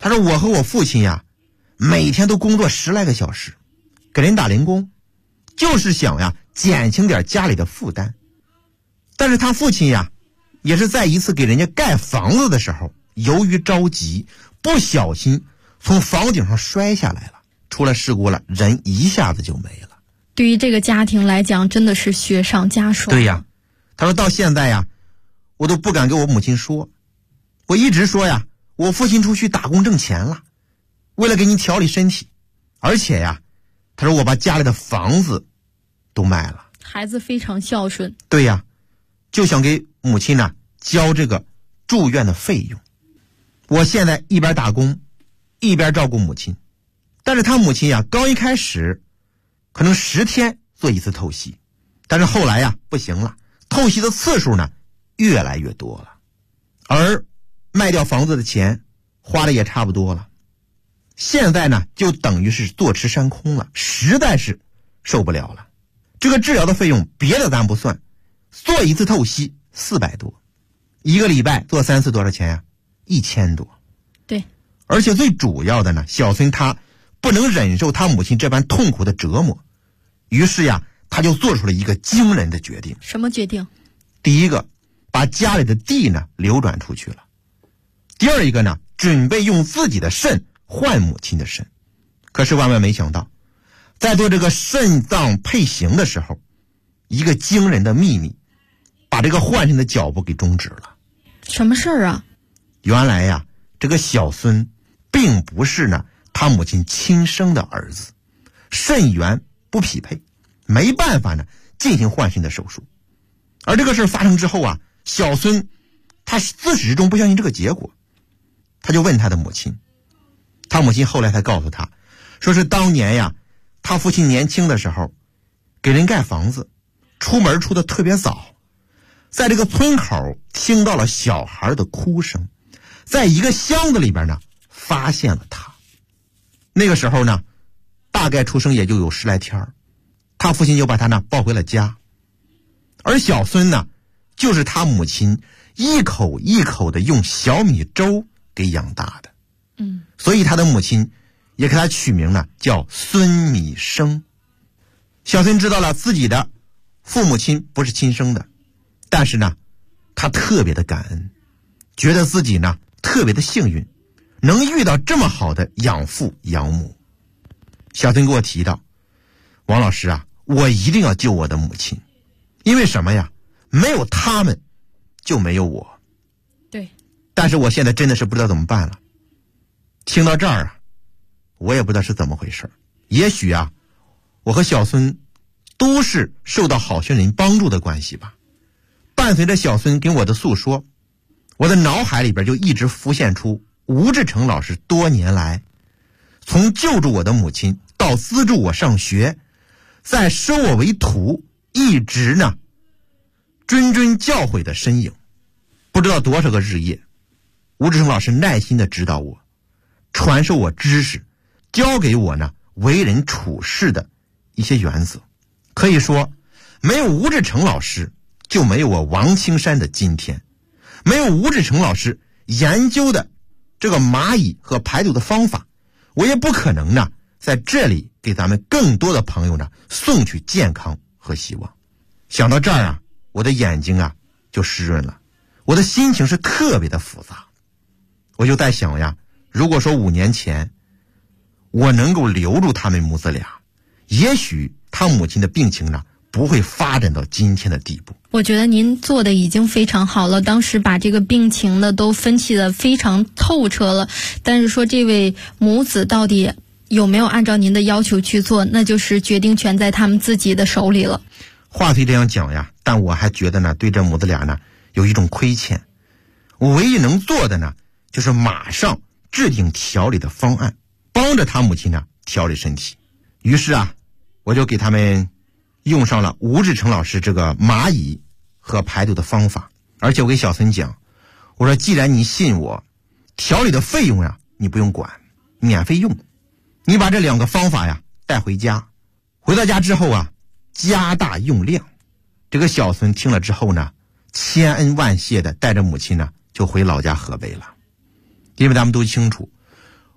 他说我和我父亲呀，每天都工作10来个小时，给人打零工，就是想呀减轻点家里的负担。但是他父亲呀，也是在一次给人家盖房子的时候，由于着急，不小心从房顶上摔下来了，出了事故了，人一下子就没了。 对于这个家庭来讲，真的是雪上加霜。 对呀，他说到现在呀，我都不敢给我母亲说，我一直说呀，我父亲出去打工挣钱了，为了给你调理身体，而且呀，他说我把家里的房子都卖了。 孩子非常孝顺。 对呀，就想给母亲呢交这个住院的费用。我现在一边打工一边照顾母亲，但是他母亲呀，刚一开始可能10天做一次透析，但是后来呀不行了，透析的次数呢越来越多了，而卖掉房子的钱花的也差不多了，现在呢就等于是坐吃山空了，实在是受不了了。这个治疗的费用别的咱不算，做一次透析400多，一个礼拜做3次多少钱呀？1000多。 对， 而且最主要的呢，小孙他不能忍受他母亲这般痛苦的折磨，于是呀，他就做出了一个惊人的决定。 什么决定？ 第一个，把家里的地呢流转出去了；第二一个呢，准备用自己的肾换母亲的肾。可是万万没想到，在做这个肾脏配型的时候，一个惊人的秘密把这个换肾的脚步给终止了。 什么事儿啊？ 原来呀，这个小孙并不是呢他母亲亲生的儿子，肾源不匹配，没办法呢进行换肾的手术。而这个事发生之后啊，小孙他自始至终不相信这个结果，他就问他的母亲，他母亲后来才告诉他，说是当年呀，他父亲年轻的时候给人盖房子，出门出的特别早，在这个村口听到了小孩的哭声，在一个箱子里边呢发现了他。那个时候呢，大概出生也就有10来天，他父亲就把他呢抱回了家。而小孙呢，就是他母亲一口一口的用小米粥给养大的。所以他的母亲也给他取名呢叫孙米生。小孙知道了自己的父母亲不是亲生的，但是呢他特别的感恩，觉得自己呢特别的幸运，能遇到这么好的养父养母。小孙给我提到，王老师啊，我一定要救我的母亲，因为什么呀？没有他们就没有我。 对， 但是我现在真的是不知道怎么办了。听到这儿啊，我也不知道是怎么回事。也许啊，我和小孙都是受到好心人帮助的关系吧。伴随着小孙跟我的诉说，我的脑海里边就一直浮现出吴志成老师多年来从救助我的母亲到资助我上学，再收我为徒，一直呢谆谆教诲的身影。不知道多少个日夜，吴志成老师耐心的指导我，传授我知识，教给我呢为人处事的一些原则。可以说，没有吴志成老师，就没有我王青山的今天。没有吴志成老师研究的这个蚂蚁和排毒的方法，我也不可能呢在这里给咱们更多的朋友呢送去健康和希望。想到这儿啊，我的眼睛啊就湿润了，我的心情是特别的复杂。我就在想呀，如果说5年前我能够留住他们母子俩，也许他母亲的病情呢不会发展到今天的地步。 我觉得您做的已经非常好了，当时把这个病情呢都分析的非常透彻了。但是说这位母子到底有没有按照您的要求去做，那就是决定权在他们自己的手里了。 话虽这样讲呀，但我还觉得呢对这母子俩呢有一种亏欠。我唯一能做的呢就是马上制定调理的方案，帮着他母亲呢调理身体。于是啊，我就给他们用上了吴志成老师这个蚂蚁和排毒的方法。而且我给小孙讲，我说既然你信我，调理的费用呀你不用管，免费用。你把这2个方法呀带回家，回到家之后啊加大用量。这个小孙听了之后呢，千恩万谢的带着母亲呢就回老家河北了。因为咱们都清楚，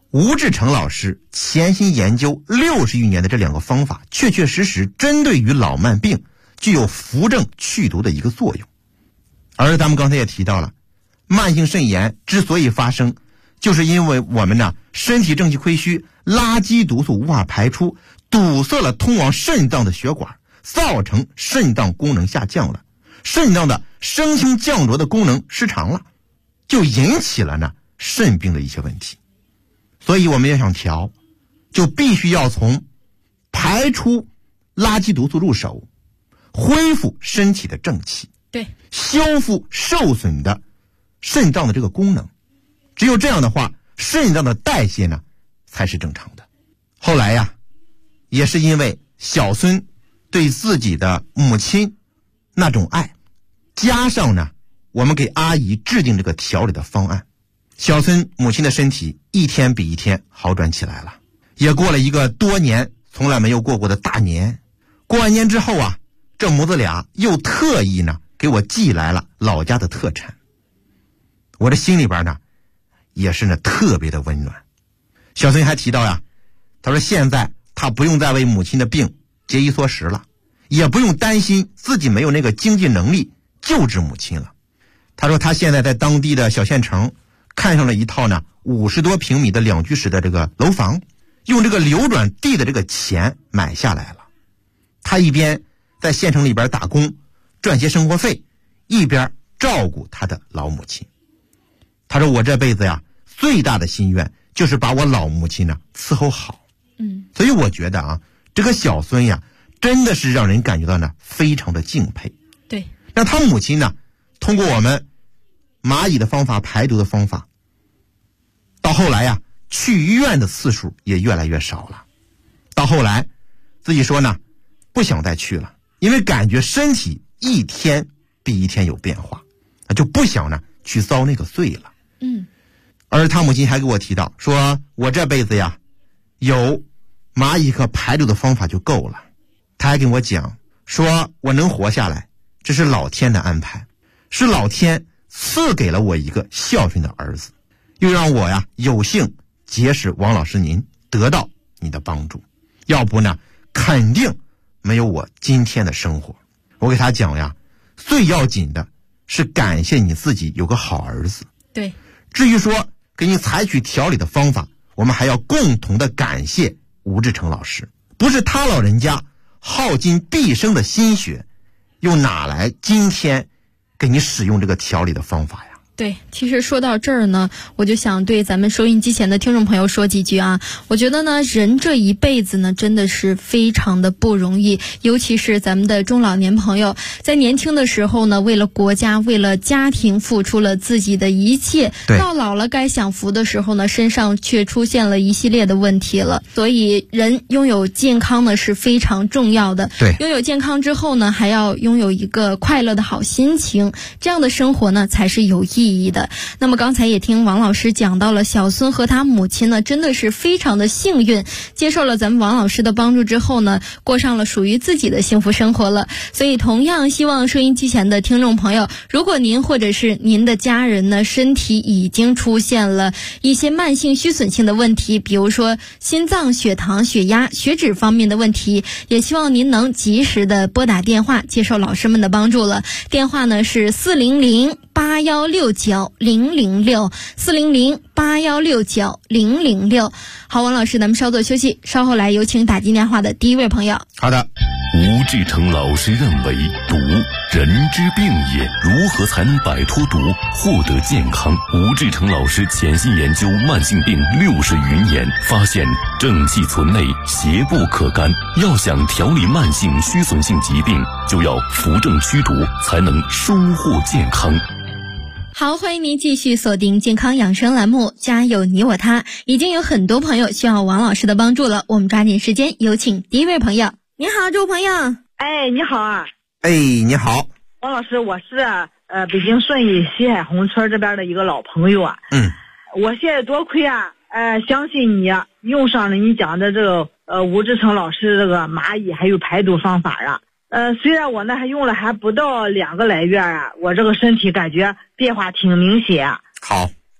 吴志成老师潜心研究60余年的这2个方法，确确实实针对于老慢病具有扶正祛毒的一个作用。而咱们刚才也提到了，慢性肾炎之所以发生，就是因为我们身体正气亏虚，垃圾毒素无法排出，堵塞了通往肾脏的血管，造成肾脏功能下降了，肾脏的升清降浊的功能失常了，就引起了肾病的一些问题。所以我们要想调，就必须要从排出垃圾毒素入手，恢复身体的正气， 对， 修复受损的肾脏的这个功能。只有这样的话，肾脏的代谢才是正常的。后来也是因为小孙对自己的母亲那种爱，加上我们给阿姨制定这个调理的方案，小孙母亲的身体一天比一天好转起来了。也过了一个多年从来没有过的大年。过完年之后这母子俩又特意给我寄来了老家的特产。我的心里边也是特别的温暖。小孙还提到他说现在他不用再为母亲的病节衣缩食了，也不用担心自己没有那个经济能力救治母亲了。他说他现在在当地的小县城看上了一套50多平米的2居室的这个楼房，用这个流转地的这个钱买下来了。他一边在县城里边打工赚些生活费，一边照顾他的老母亲。他说我这辈子最大的心愿就是把我老母亲伺候好。所以我觉得这个小孙真的是让人感觉到非常的敬佩。 对， 那他母亲通过我们蚂蚁的方法，排毒的方法，到后来去医院的次数也越来越少了。到后来自己说不想再去了，因为感觉身体一天比一天有变化，就不想去遭那个罪了。而他母亲还给我提到说，我这辈子有蚂蚁和排毒的方法就够了。他还跟我讲说，我能活下来这是老天的安排，是老天赐给了我一个孝顺的儿子，又让我有幸结识王老师您，得到你的帮助，要不肯定没有我今天的生活。我给他讲最要紧的是感谢你自己有个好儿子。 对， 至于说给你采取调理的方法，我们还要共同的感谢吴志成老师，不是他老人家耗尽毕生的心血，又哪来今天给你使用这个调理的方法呀？ 对，其实说到这儿呢，我就想对咱们收音机前的听众朋友说几句我觉得人这一辈子真的是非常的不容易，尤其是咱们的中老年朋友，在年轻的时候为了国家，为了家庭付出了自己的一切，到老了该享福的时候身上却出现了一系列的问题了。所以人拥有健康是非常重要的。 对， 拥有健康之后还要拥有一个快乐的好心情，这样的生活才是有意义的。那么刚才也听王老师讲到了，小孙和他母亲真的是非常的幸运，接受了咱们王老师的帮助之后过上了属于自己的幸福生活了。所以同样希望收音机前的听众朋友，如果您或者是您的家人身体已经出现了一些慢性虚损性的问题，比如说心脏、血糖、血压、血脂方面的问题，也希望您能及时的拨打电话接受老师们的帮助了。电话是400-8169-006，400-8169-006。好，王老师，咱们稍作休息，稍后来有请打进电话的第一位朋友。 好的。 吴志成老师认为，毒人之病也，如何才能摆脱毒，获得健康？吴志成老师潜心研究慢性病60余年，发现正气存内，邪不可干。要想调理慢性虚损性疾病，就要扶正祛毒，才能收获健康。 好，欢迎您继续锁定健康养生栏目，家有你我他。已经有很多朋友需要王老师的帮助了，我们抓紧时间有请第一位朋友。你好，这位朋友。 哎，你好啊。 哎，你好。 王老师，我是北京顺义西海红村这边的一个老朋友啊。我现在多亏相信你用上了你讲的这个吴志成老师这个蚂蚁还有排毒方法啊。虽然我还用了还不到2个来月啊，我这个身体感觉变化挺明显。 好。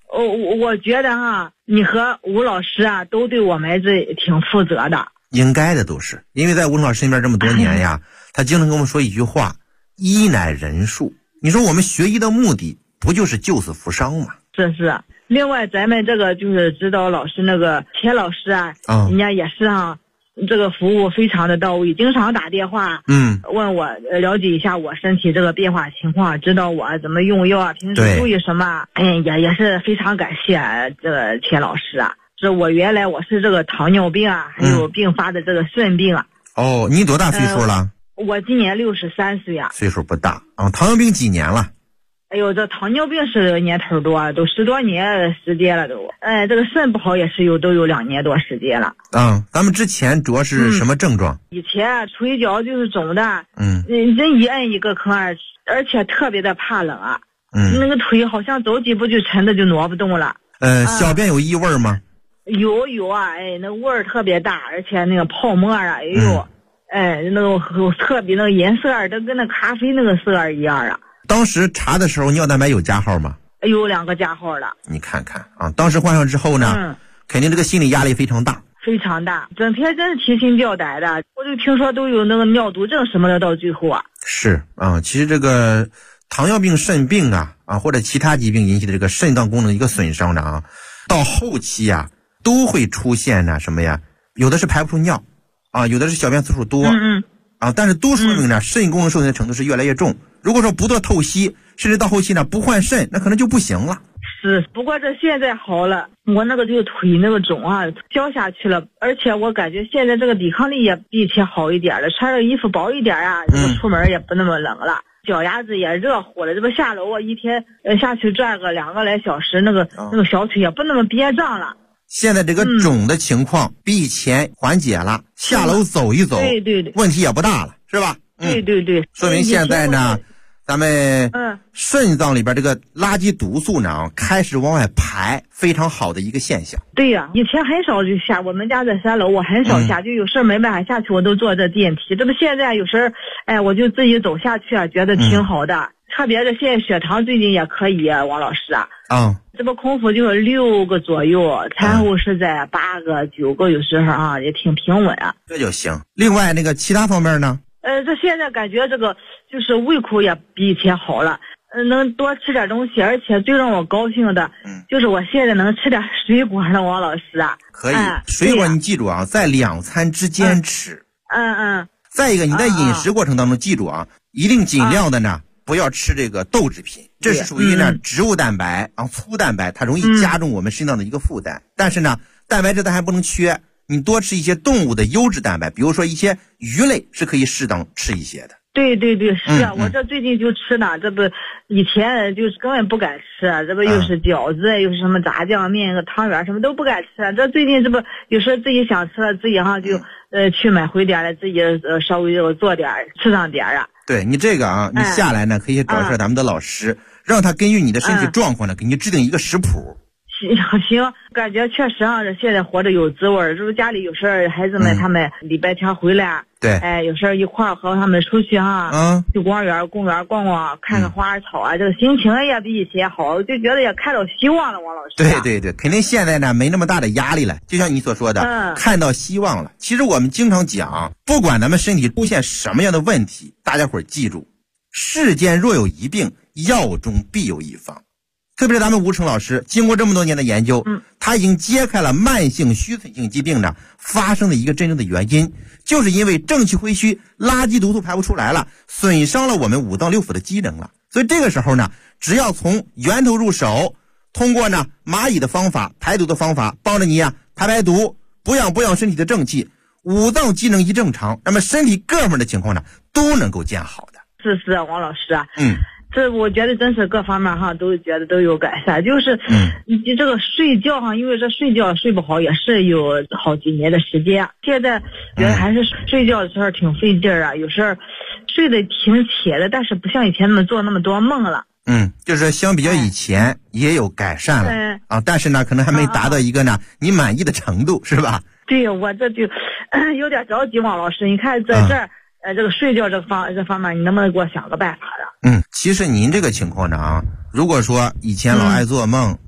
我觉得哈，你和吴老师啊，都对我们这挺负责的。 应该的都是，因为在吴老师身边这么多年呀，他经常跟我们说一句话：医乃人术。你说我们学医的目的不就是救死扶伤吗？ 是。另外，咱们这个就是指导老师那个钱老师啊，人家也是啊，这个服务非常的到位，经常打电话，问我了解一下我身体这个变化情况，指导我怎么用药啊，平时注意什么，也是非常感谢这个钱老师啊。这我原来我是这个糖尿病啊，还有并发的这个肾病啊。 哦，你多大岁数了？ 我今年63岁啊。 岁数不大啊。糖尿病几年了？ 哎呦，这糖尿病是年头多，都10多年时间了都。这个肾不好也是都有2年多时间了。 咱们之前主要是什么症状？ 以前腿脚就是肿的，人一摁一个坑，而且特别的怕冷啊。那个腿好像走几步就沉的就挪不动了。 小便有异味吗？ 有啊，那味儿特别大，而且那个泡沫啊，那个特别那个颜色都跟那咖啡那个色一样啊。 当时查的时候尿蛋白有加号吗？ 有2个加号了。你看看啊，当时患上之后呢，肯定这个心理压力非常大， 非常大，整天真是提心吊胆的。我就听说都有那个尿毒症什么的，到最后啊。 是啊，其实这个糖尿病、肾病啊或者其他疾病引起的这个肾脏功能一个损伤呢到后期啊都会出现呢什么呀？有的是排不出尿有的是小便次数多但是都说明呢肾功能受损的程度是越来越重。如果说不做透析，甚至到后期呢不换肾，那可能就不行了。 是，不过这现在好了，我那个就腿那个肿啊消下去了，而且我感觉现在这个抵抗力也比以前好一点了，穿着衣服薄一点啊，这个出门也不那么冷了。脚丫子也热乎了，这不下楼一天下去转个2个来小时，那个小腿也不那么憋胀了。 现在这个肿的情况比以前缓解了，下楼走一走， 对， 问题也不大了，是吧？ 对， 说明现在呢，咱们肾脏里边这个垃圾毒素呢开始往外排，非常好的一个现象。 对呀，以前很少就下，我们家在3楼，我很少下，就有事没办法下去，我都坐这电梯。这不现在有时我就自己走下去啊，觉得挺好的。特别是现在血糖最近也可以啊，王老师啊。这不空腹就是6个左右，餐后是在8个、9个，有时候也挺平稳啊。 这就行。另外那个其他方面呢？ 这现在感觉这个就是胃口也比以前好了，能多吃点东西，而且最让我高兴的，就是我现在能吃点水果了，王老师啊。 可以，水果你记住啊，在2餐之间吃。再一个，你在饮食过程当中记住啊，一定尽量的呢不要吃这个豆制品，这是属于呢植物蛋白粗蛋白，它容易加重我们肾脏的一个负担。但是呢，蛋白质咱还不能缺。你多吃一些动物的优质蛋白，比如说一些鱼类是可以适当吃一些的。 对，是啊，我这最近就吃呢，这不以前就是根本不敢吃，这不又是饺子，又是什么炸酱面、汤圆什么都不敢吃。这最近这不有时候自己想吃了，自己就去买回点来，自己稍微做点吃上点啊。 对你这个你下来呢可以找一下咱们的老师，让他根据你的身体状况呢给你制定一个食谱。 行，感觉确实现在活着有滋味。就是家里有时候孩子们他们礼拜天回来， 对， 有时候一块儿和他们出去去公园逛逛，看看花草啊，这个心情也比以前好，就觉得也看到希望了，王老师。 对，肯定现在呢没那么大的压力了，就像你所说的，看到希望了。其实我们经常讲，不管咱们身体出现什么样的问题，大家伙儿记住，世间若有一病，药中必有一方。特别是咱们吴成老师经过这么多年的研究，他已经揭开了慢性虚损性疾病呢发生的一个真正的原因，就是因为正气亏虚，垃圾毒素排不出来了，损伤了我们5脏6腑的机能了。所以这个时候呢，只要从源头入手，通过呢蚂蚁的方法、排毒的方法，帮着你排毒，补养身体的正气，5脏机能一正常，那么身体各方面的情况呢都能够见好的。 是王老师啊。这我觉得真是各方面都觉得都有改善，就是你这个睡觉因为这睡觉睡不好也是有好几年的时间，现在觉得还是睡觉的时候挺费劲啊，有时候睡得挺浅的，但是不像以前那么做那么多梦了。 就是相比较以前也有改善了但是呢可能还没达到一个呢你满意的程度，是吧？ 对，我这就有点着急，王老师，你看在这儿这个睡觉这方面你能不能给我想个办法的？ 其实您这个情况呢如果说以前老爱做梦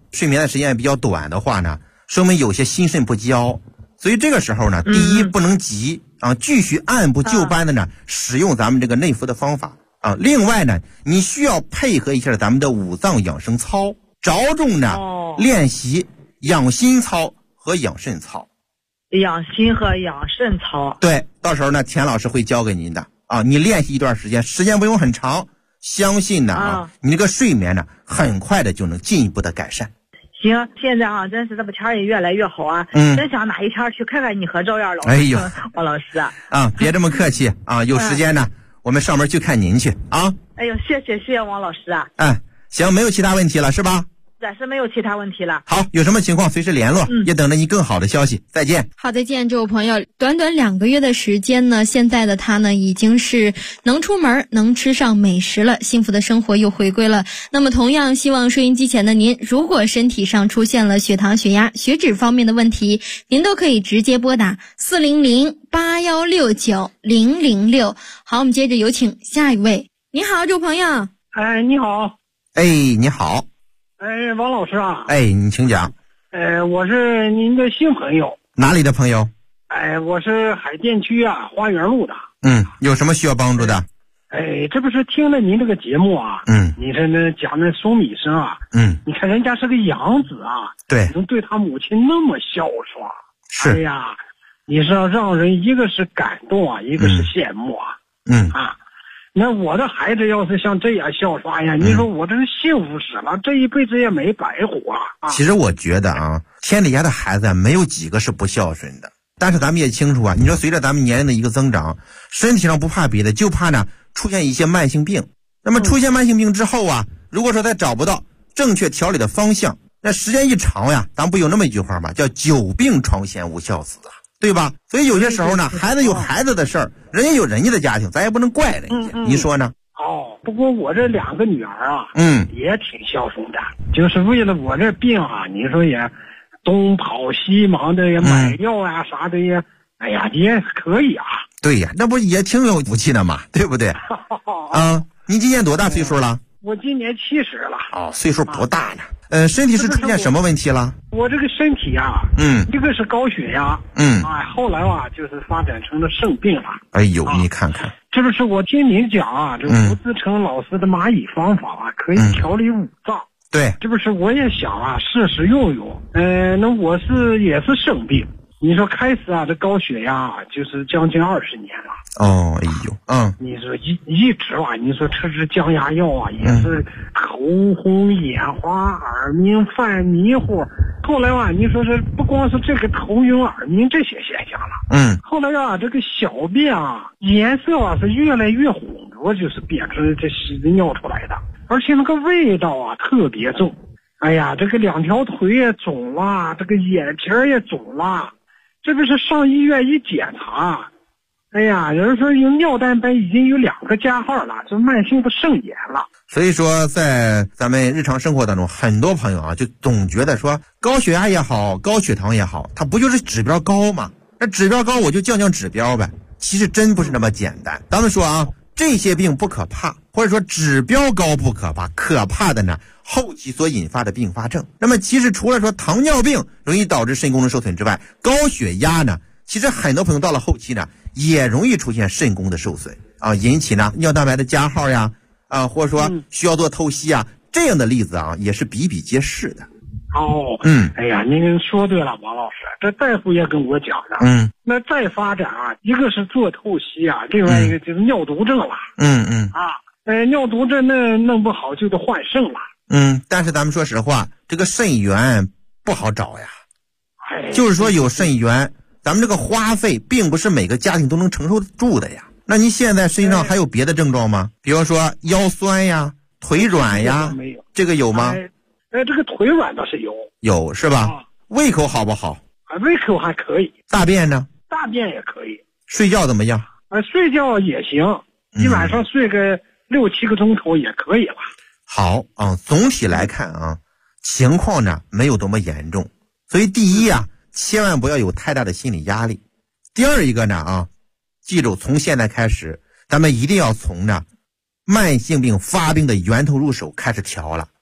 睡眠的时间也比较短的话呢，说明有些心肾不交。所以这个时候呢，第一不能急啊，继续按部就班的呢使用咱们这个内服的方法啊。另外呢，你需要配合一下咱们的五脏养生操，着重呢练习养心操和养肾操。 养心和养肾操。对， 到时候呢田老师会教给您的啊。你练习一段时间，时间不用很长，相信呢你这个睡眠呢很快的就能进一步的改善。 行，现在啊，真是这不天也越来越好啊，真想哪一天去看看你和赵燕老师。 哎呦， 王老师啊，别这么客气啊，有时间呢，我们上门去看您去啊。 哎呦，谢谢王老师啊。 行，没有其他问题了是吧？ 暂时没有其他问题了。 好，有什么情况随时联络，也等着你更好的消息。再见。 好，再见，这位朋友。短短2个月的时间呢，现在的他呢已经是能出门，能吃上美食了，幸福的生活又回归了。那么同样希望收音机前的您，如果身体上出现了血糖、血压、血脂方面的问题，您都可以直接拨打400-8169-006。好，我们接着有请下一位。你好，这位朋友。 你好。 你好。 王老师啊。 你请讲。 我是您的新朋友。 哪里的朋友？ 我是海淀区花园路的。 有什么需要帮助的？ 这不是听了您这个节目啊，你这那讲那苏米生啊，你看人家是个养子啊， 对， 能对他母亲那么孝顺， 是， 哎呀，你是要让人一个是感动啊，一个是羡慕啊，那我的孩子要是像这样孝顺呀，你说我这是幸福死了，这一辈子也没白活啊。 其实我觉得啊，天底下的孩子没有几个是不孝顺的，但是咱们也清楚啊，你说随着咱们年龄的一个增长，身体上不怕别的，就怕呢出现一些慢性病。那么出现慢性病之后啊，如果说再找不到正确调理的方向，那时间一长呀，咱不有那么一句话吗？叫久病床前无孝子啊，对吧？所以有些时候呢，孩子有孩子的事儿，人家有人家的家庭，咱也不能怪人家。你说呢？ 不过我这2个女儿啊，也挺孝顺的，就是为了我这病啊，你说也东跑西忙的，也买药啊啥的也，哎呀，也可以啊。 对呀，那不也挺有福气的嘛，对不对？你今年多大岁数了？ 我今年70了。 岁数不大呢。身体是出现什么问题了？ 我这个身体啊，一个是高血压，后来啊就是发展成了肾病了。 哎呦，你看看， 这不是我听您讲啊，这吴自成老师的蚂蚁方法啊，可以调理五脏。 对， 这不是我也想啊试试用用。那我也是肾病。你说开始啊，这高血压啊，就是将近20年了。 哎呦， 你说一直啊，你说吃降压药啊，也是口红、眼花、耳鸣、犯迷糊。后来啊，你说是不光是这个头晕耳鸣这些现象了，后来啊，这个小便啊，颜色啊是越来越浑浊，就是变成这稀子尿出来的，而且那个味道啊特别重。哎呀，这个2条腿也肿了，这个眼皮也肿了。这不是上医院一检查，哎呀，有人说有尿蛋白已经有2个加号了，这慢性的肾炎了。 所以说在咱们日常生活当中，很多朋友啊就总觉得说高血压也好，高血糖也好，它不就是指标高吗？那指标高我就降指标呗。其实真不是那么简单。咱们说啊，这些病不可怕，或者说指标高不可怕，可怕的呢后期所引发的并发症。那么其实除了说糖尿病容易导致肾功能受损之外，高血压呢，其实很多朋友到了后期呢也容易出现肾功的受损啊，引起呢尿蛋白的加号呀，或者说需要做透析啊，这样的例子啊也是比比皆是的。 哎呀，您说对了，王老师，这大夫也跟我讲的。那再发展啊，一个是做透析啊，另外一个就是尿毒症了。尿毒症那弄不好就得换肾了。 但是咱们说实话，这个肾源不好找呀。就是说有肾源，咱们这个花费并不是每个家庭都能承受得住的呀。那您现在身上还有别的症状吗？比如说腰酸呀、腿软呀， 没有， 这个有吗？ 这个腿软倒是有是吧？胃口好不好？ 胃口还可以。 大便呢？ 大便也可以。 睡觉怎么样？ 睡觉也行，一晚上睡个6、7个钟头也可以了。 好啊，总体来看啊，情况呢没有多么严重，所以第一啊，千万不要有太大的心理压力。第二一个呢记住从现在开始，咱们一定要从呢慢性病发病的源头入手开始调了。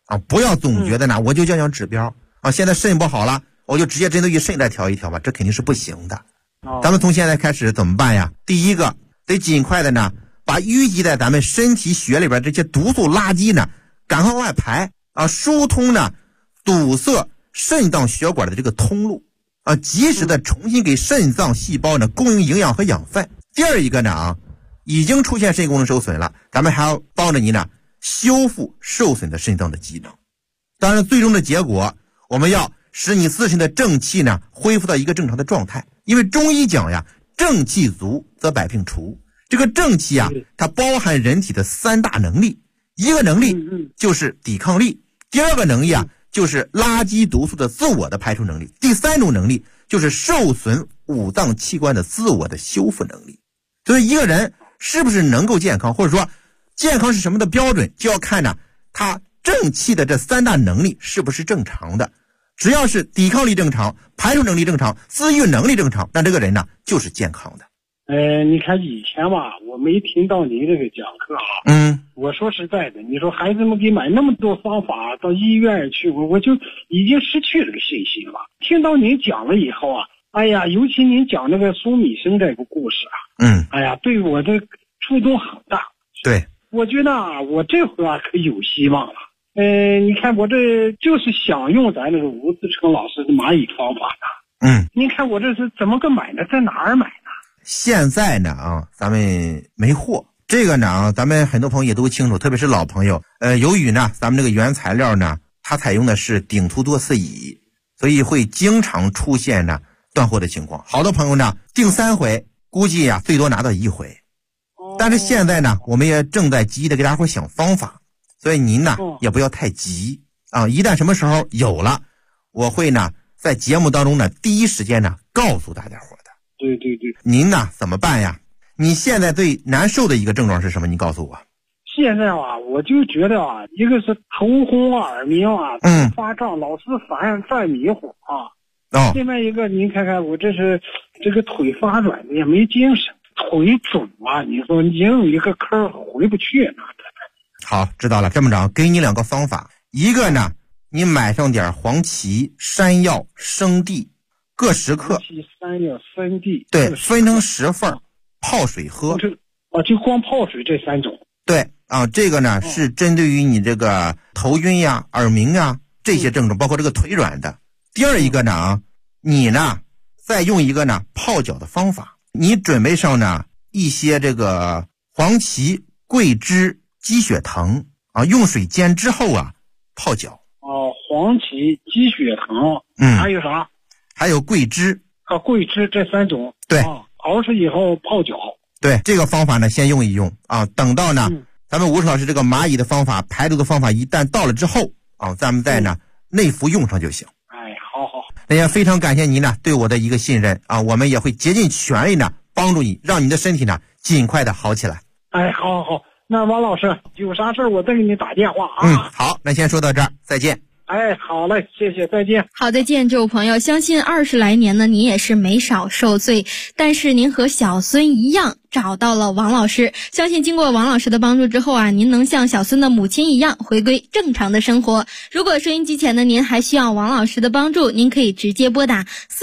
啊，不要总觉得呢我就讲指标啊，现在肾不好了，我就直接针对于肾来调一调吧，这肯定是不行的。咱们从现在开始怎么办呀？第一个得尽快的呢把淤积在咱们身体血里边这些毒素垃圾呢赶快往外排啊，疏通呢堵塞肾脏血管的这个通路啊，及时的重新给肾脏细胞呢供应营养和养分。第二一个呢已经出现肾功能受损了，咱们还要帮着您呢修复受损的肾脏的机能。当然最终的结果，我们要使你自身的正气呢恢复到一个正常的状态。因为中医讲呀，正气足则百病除。这个正气啊，它包含人体的3大能力，一个能力就是抵抗力，第二个能力啊就是垃圾毒素的自我的排除能力，第3种能力就是受损五脏器官的自我的修复能力。所以一个人是不是能够健康，或者说健康是什么的标准，就要看呢他正气的这3大能力是不是正常的。只要是抵抗力正常，排除能力正常，自愈能力正常，那这个人呢就是健康的。 你看以前吧，我没听到您这个讲课我说实在的，你说孩子们给买那么多方法到医院去，我就已经失去这个信心了。听到您讲了以后啊，哎呀，尤其您讲那个苏米生这个故事哎呀，对我的触动很大。 对， 我觉得我这回可有希望了。你看我这就是想用咱这个吴自成老师的蚂蚁方法呢。您看我这是怎么个买呢？在哪儿买呢？ 现在呢咱们没货。这个呢咱们很多朋友也都清楚，特别是老朋友。由于呢咱们这个原材料呢，它采用的是顶涂多次乙，所以会经常出现呢断货的情况。好多朋友呢订3回，估计最多拿到1回。但是现在呢我们也正在积极的给大家伙想方法。所以您呢也不要太急一旦什么时候有了，我会呢在节目当中呢第一时间呢告诉大家伙的。 对， 您呢怎么办呀？你现在最难受的一个症状是什么？你告诉我。 现在我就觉得一个是头昏耳鸣发胀，老是犯迷糊另外一个您看看我这是这个腿发软也没精神，腿肿你说你硬一个坑回不去呢。 好，知道了。这么着，给你2个方法。一个呢，你买上点黄芪、山药、生地，各10克。 黄芪、山药、生地。 对，分成10份，泡水喝。 就光泡水这3种。 对这个呢是针对于你这个头晕呀、耳鸣呀这些症状，包括这个腿软的。第二一个呢你呢再用一个呢泡脚的方法。你准备上呢一些这个黄芪、桂枝、鸡血藤用水煎之后泡脚。 黄芪、鸡血藤，还有啥？ 还有桂枝。 桂枝这3种。 对， 熬出以后泡脚。 对，这个方法呢先用一用等到呢咱们吴老师这个蚂蚁的方法、排毒的方法一旦到了之后咱们再呢内服用上就行。 好。 那也非常感谢您呢对我的一个信任我们也会竭尽全力呢帮助你，让你的身体呢尽快的好起来。 好。那王老师有啥事我再给你打电话好，那先说到这儿，再见。 好嘞，谢谢，再见。 好，再见，这位朋友。相信20来年呢，您也是没少受罪，但是您和小孙一样找到了王老师。相信经过王老师的帮助之后您能像小孙的母亲一样回归正常的生活。如果收音机前的您还需要王老师的帮助，您可以直接拨打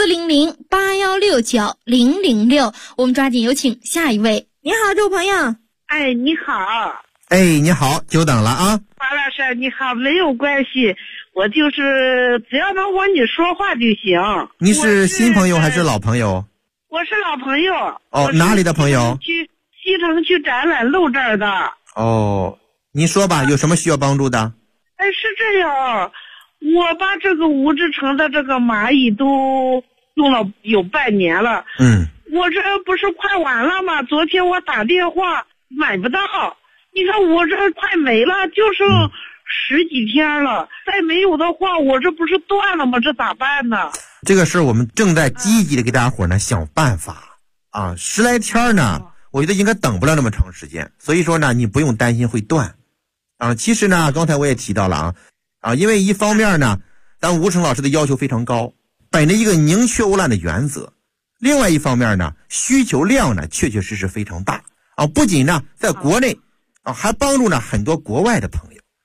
400-8169-006。我们抓紧有请下一位。你好，这位朋友。 你好。 你好，久等了王老师你好，没有关系，我就是只要能和你说话就行。 你是新朋友还是老朋友？ 我是老朋友。 哪里的朋友？ 去西城区展览路这儿的。 你说吧，有什么需要帮助的？ 是这样，我把这个吴志成的这个蚂蚁都用了有半年了。我这不是快完了吗？昨天我打电话买不到，你看我这快没了，就剩10几天了，再没有的话我这不是断了吗？这咋办呢？ 这个事我们正在积极的给大家伙呢想办法10来天呢我觉得应该等不了那么长时间，所以说呢你不用担心会断其实呢刚才我也提到了因为一方面呢咱吴成老师的要求非常高，本着一个宁缺毋滥的原则，另外一方面呢需求量呢确确实实非常大不仅呢在国内还帮助呢很多国外的朋友，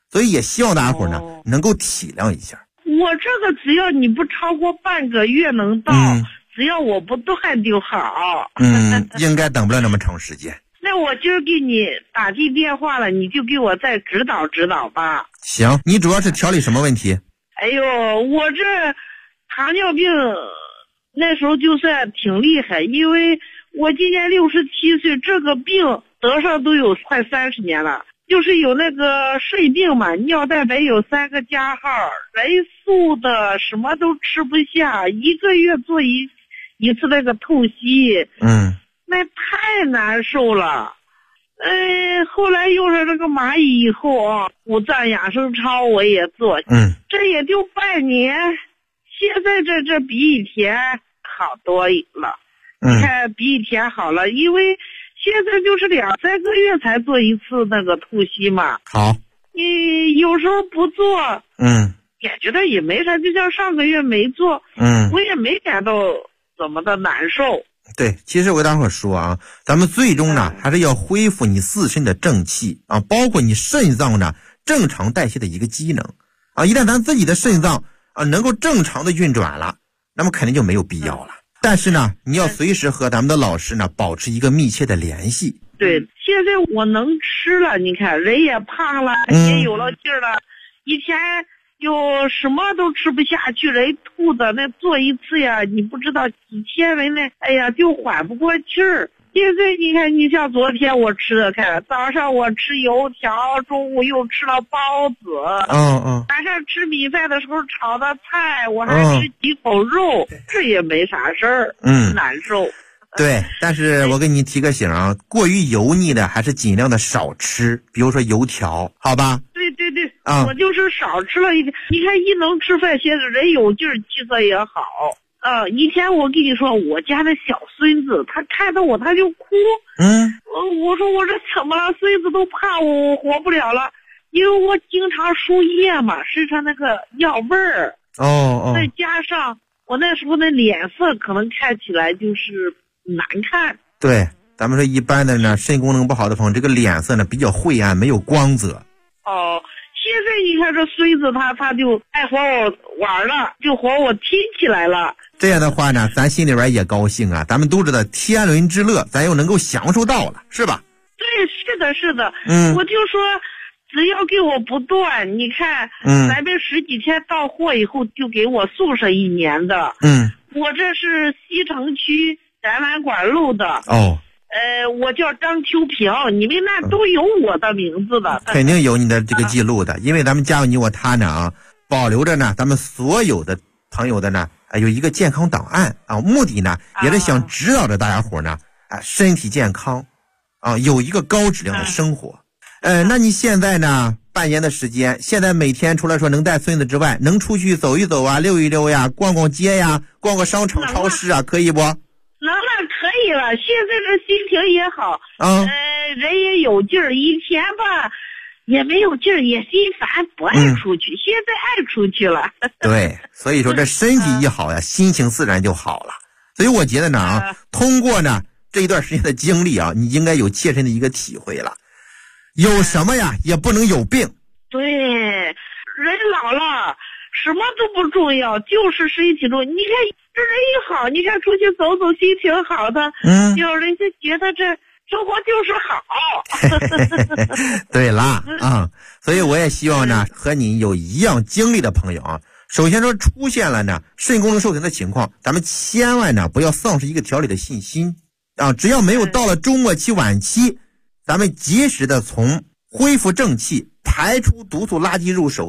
所以也希望大家伙呢能够体谅一下。 我这个只要你不超过半个月能到，只要我不断就好。 应该等不了那么长时间。 那我今儿给你打进电话了，你就给我再指导指导吧。 行，你主要是调理什么问题？ 哎呦，我这糖尿病那时候就算挺厉害，因为我今年67岁，这个病得上都有快30年了。就是有那个肾病嘛，尿蛋白有3个加号，人素的什么都吃不下，1个月做一次那个透析，那太难受了。后来用上这个蚂蚁以后啊，五脏养生操我也做，这也就半年，现在这比以前好多了。你看比以前好了，因为现在就是2-3个月才做一次那个透析嘛。 好， 你有时候不做，也觉得也没啥，就像上个月没做，我也没感到怎么的难受。 对，其实我给大伙说啊，咱们最终呢还是要恢复你自身的正气啊，包括你肾脏呢正常代谢的一个机能啊。一旦咱自己的肾脏啊能够正常的运转了，那么肯定就没有必要了。但是呢，你要随时和咱们的老师呢保持一个密切的联系。 对，现在我能吃了，你看人也胖了，也有了劲儿了。以前有什么都吃不下去，人吐的那做一次呀，你不知道几天人那，哎呀就缓不过气儿。现在你看，你像昨天我吃的，看早上我吃油条，中午又吃了包子，晚上吃米饭的时候炒的菜，我还吃几口肉，这也没啥事儿，难受。 对，但是我给你提个醒啊，过于油腻的还是尽量的少吃，比如说油条，好吧？ 对，我就是少吃了一点。你看一能吃饭，现在人有劲儿，气色也好。以前我跟你说，我家的小孙子，他看到我他就哭。我说我这怎么了？孙子都怕我活不了了，因为我经常输液嘛，身上那个尿味儿。再加上我那时候的脸色可能看起来就是难看。 对，咱们说一般的呢，肾功能不好的朋友，这个脸色呢比较晦暗，没有光泽。 现在你看这孙子他就爱和我玩了，就和我亲起来了。 这样的话呢，咱心里边也高兴啊。咱们都知道天伦之乐，咱又能够享受到了，是吧？ 对，是的。我就说，只要给我不断，你看，咱们10几天到货以后，就给我送上1年的。我这是西城区展览馆路的。我叫张秋平，你们那都有我的名字的。 肯定有你的这个记录的，因为咱们家有你我他呢啊，保留着呢咱们所有的朋友的呢有一个健康档案啊，目的呢也是想指导着大家伙呢身体健康啊，有一个高质量的生活。那你现在呢半年的时间，现在每天除了说能带孙子之外，能出去走一走啊，溜一溜呀，逛逛街呀，逛个商场超市啊，可以不？ 能了，可以了。现在这心情也好，人也有劲儿。以前吧也没有劲儿，也心烦，不爱出去。现在爱出去了。 对，所以说这身体一好呀，心情自然就好了。所以我觉得呢通过呢这一段时间的经历啊，你应该有切身的一个体会了。有什么呀也不能有病。对， 人老了什么都不重要，就是身体重。你看这人一好，你看出去走走，心情好的，有人就觉得这生活就是好。 对啦所以我也希望呢和你有一样经历的朋友啊，首先说出现了呢肾功能受损的情况，咱们千万呢不要丧失一个调理的信心啊！只要没有到了中末期晚期，咱们及时的从恢复正气、排出毒素垃圾入手